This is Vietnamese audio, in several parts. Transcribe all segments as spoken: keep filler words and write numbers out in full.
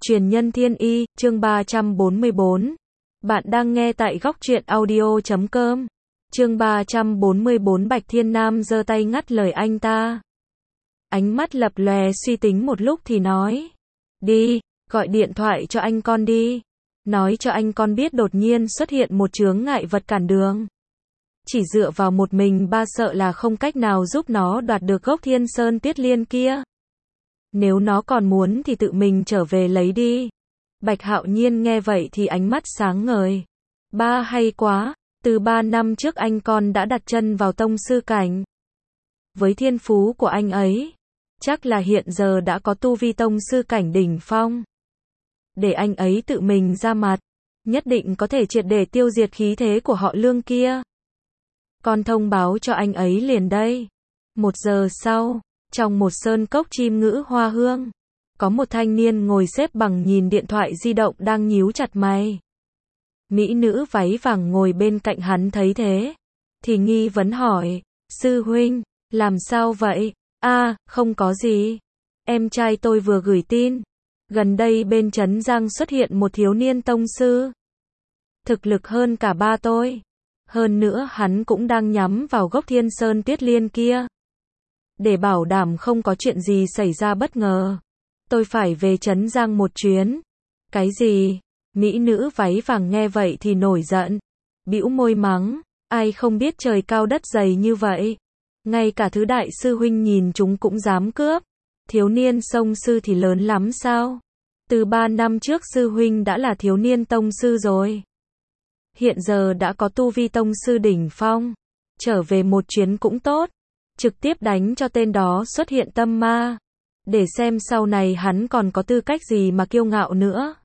Truyền nhân thiên y, chương ba trăm bốn mươi bốn. Bạn đang nghe tại góc truyện audio chấm com. Chương ba trăm bốn mươi bốn. Bạch Thiên Nam giơ tay ngắt lời anh ta. Ánh mắt lập lòe suy tính một lúc thì nói. Đi, gọi điện thoại cho anh con đi. Nói cho anh con biết đột nhiên xuất hiện một chướng ngại vật cản đường. Chỉ dựa vào một mình ba sợ là không cách nào giúp nó đoạt được gốc Thiên Sơn Tuyết Liên kia. Nếu nó còn muốn thì tự mình trở về lấy đi. Bạch Hạo Nhiên nghe vậy thì ánh mắt sáng ngời. Ba hay quá, từ ba năm trước anh con đã đặt chân vào tông sư cảnh. Với thiên phú của anh ấy, chắc là hiện giờ đã có tu vi tông sư cảnh đỉnh phong. Để anh ấy tự mình ra mặt, nhất định có thể triệt để tiêu diệt khí thế của họ Lương kia. Con thông báo cho anh ấy liền đây. Một giờ sau, trong một sơn cốc chim ngữ hoa hương, có một thanh niên ngồi xếp bằng nhìn điện thoại di động đang nhíu chặt mày. Mỹ nữ váy vàng ngồi bên cạnh hắn thấy thế, thì nghi vấn hỏi, sư huynh, làm sao vậy? A, không có gì. Em trai tôi vừa gửi tin. Gần đây bên Trấn Giang xuất hiện một thiếu niên tông sư. Thực lực hơn cả ba tôi. Hơn nữa hắn cũng đang nhắm vào gốc Thiên Sơn Tuyết Liên kia. Để bảo đảm không có chuyện gì xảy ra bất ngờ, tôi phải về Trấn Giang một chuyến. Cái gì? Mỹ nữ váy vàng nghe vậy thì nổi giận, bĩu môi mắng, ai không biết trời cao đất dày như vậy. Ngay cả thứ đại sư huynh nhìn chúng cũng dám cướp. Thiếu niên sông sư thì lớn lắm sao? Từ ba năm trước sư huynh đã là thiếu niên tông sư rồi. Hiện giờ đã có tu vi tông sư đỉnh phong. Trở về một chuyến cũng tốt. Trực tiếp đánh cho tên đó xuất hiện tâm ma. Để xem sau này hắn còn có tư cách gì mà kiêu ngạo nữa.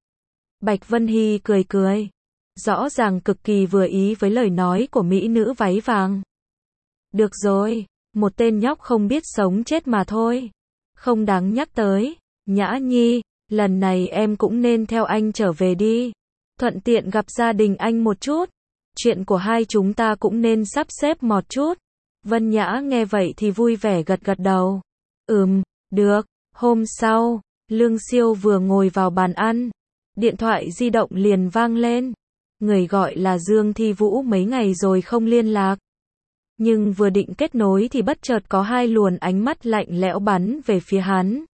Bạch Vân Hy cười cười. Rõ ràng cực kỳ vừa ý với lời nói của mỹ nữ váy vàng. Được rồi, một tên nhóc không biết sống chết mà thôi. Không đáng nhắc tới. Nhã Nhi, lần này em cũng nên theo anh trở về đi. Thuận tiện gặp gia đình anh một chút. Chuyện của hai chúng ta cũng nên sắp xếp một chút. Vân Nhã nghe vậy thì vui vẻ gật gật đầu. Ừm, được. Hôm sau, Lương Siêu vừa ngồi vào bàn ăn. Điện thoại di động liền vang lên. Người gọi là Dương Thi Vũ mấy ngày rồi không liên lạc. Nhưng vừa định kết nối thì bất chợt có hai luồn ánh mắt lạnh lẽo bắn về phía hắn.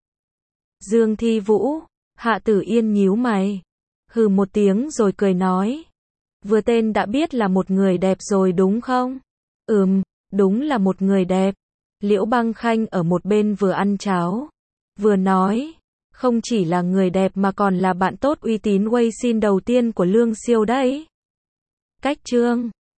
Dương Thi Vũ, Hạ Tử Yên nhíu mày. Hừ một tiếng rồi cười nói. Vừa tên đã biết là một người đẹp rồi đúng không? Ừm, đúng là một người đẹp. Liễu Băng Khanh ở một bên vừa ăn cháo, vừa nói. Không chỉ là người đẹp mà còn là bạn tốt uy tín Wei Xin đầu tiên của Lương Siêu đấy. Cách chương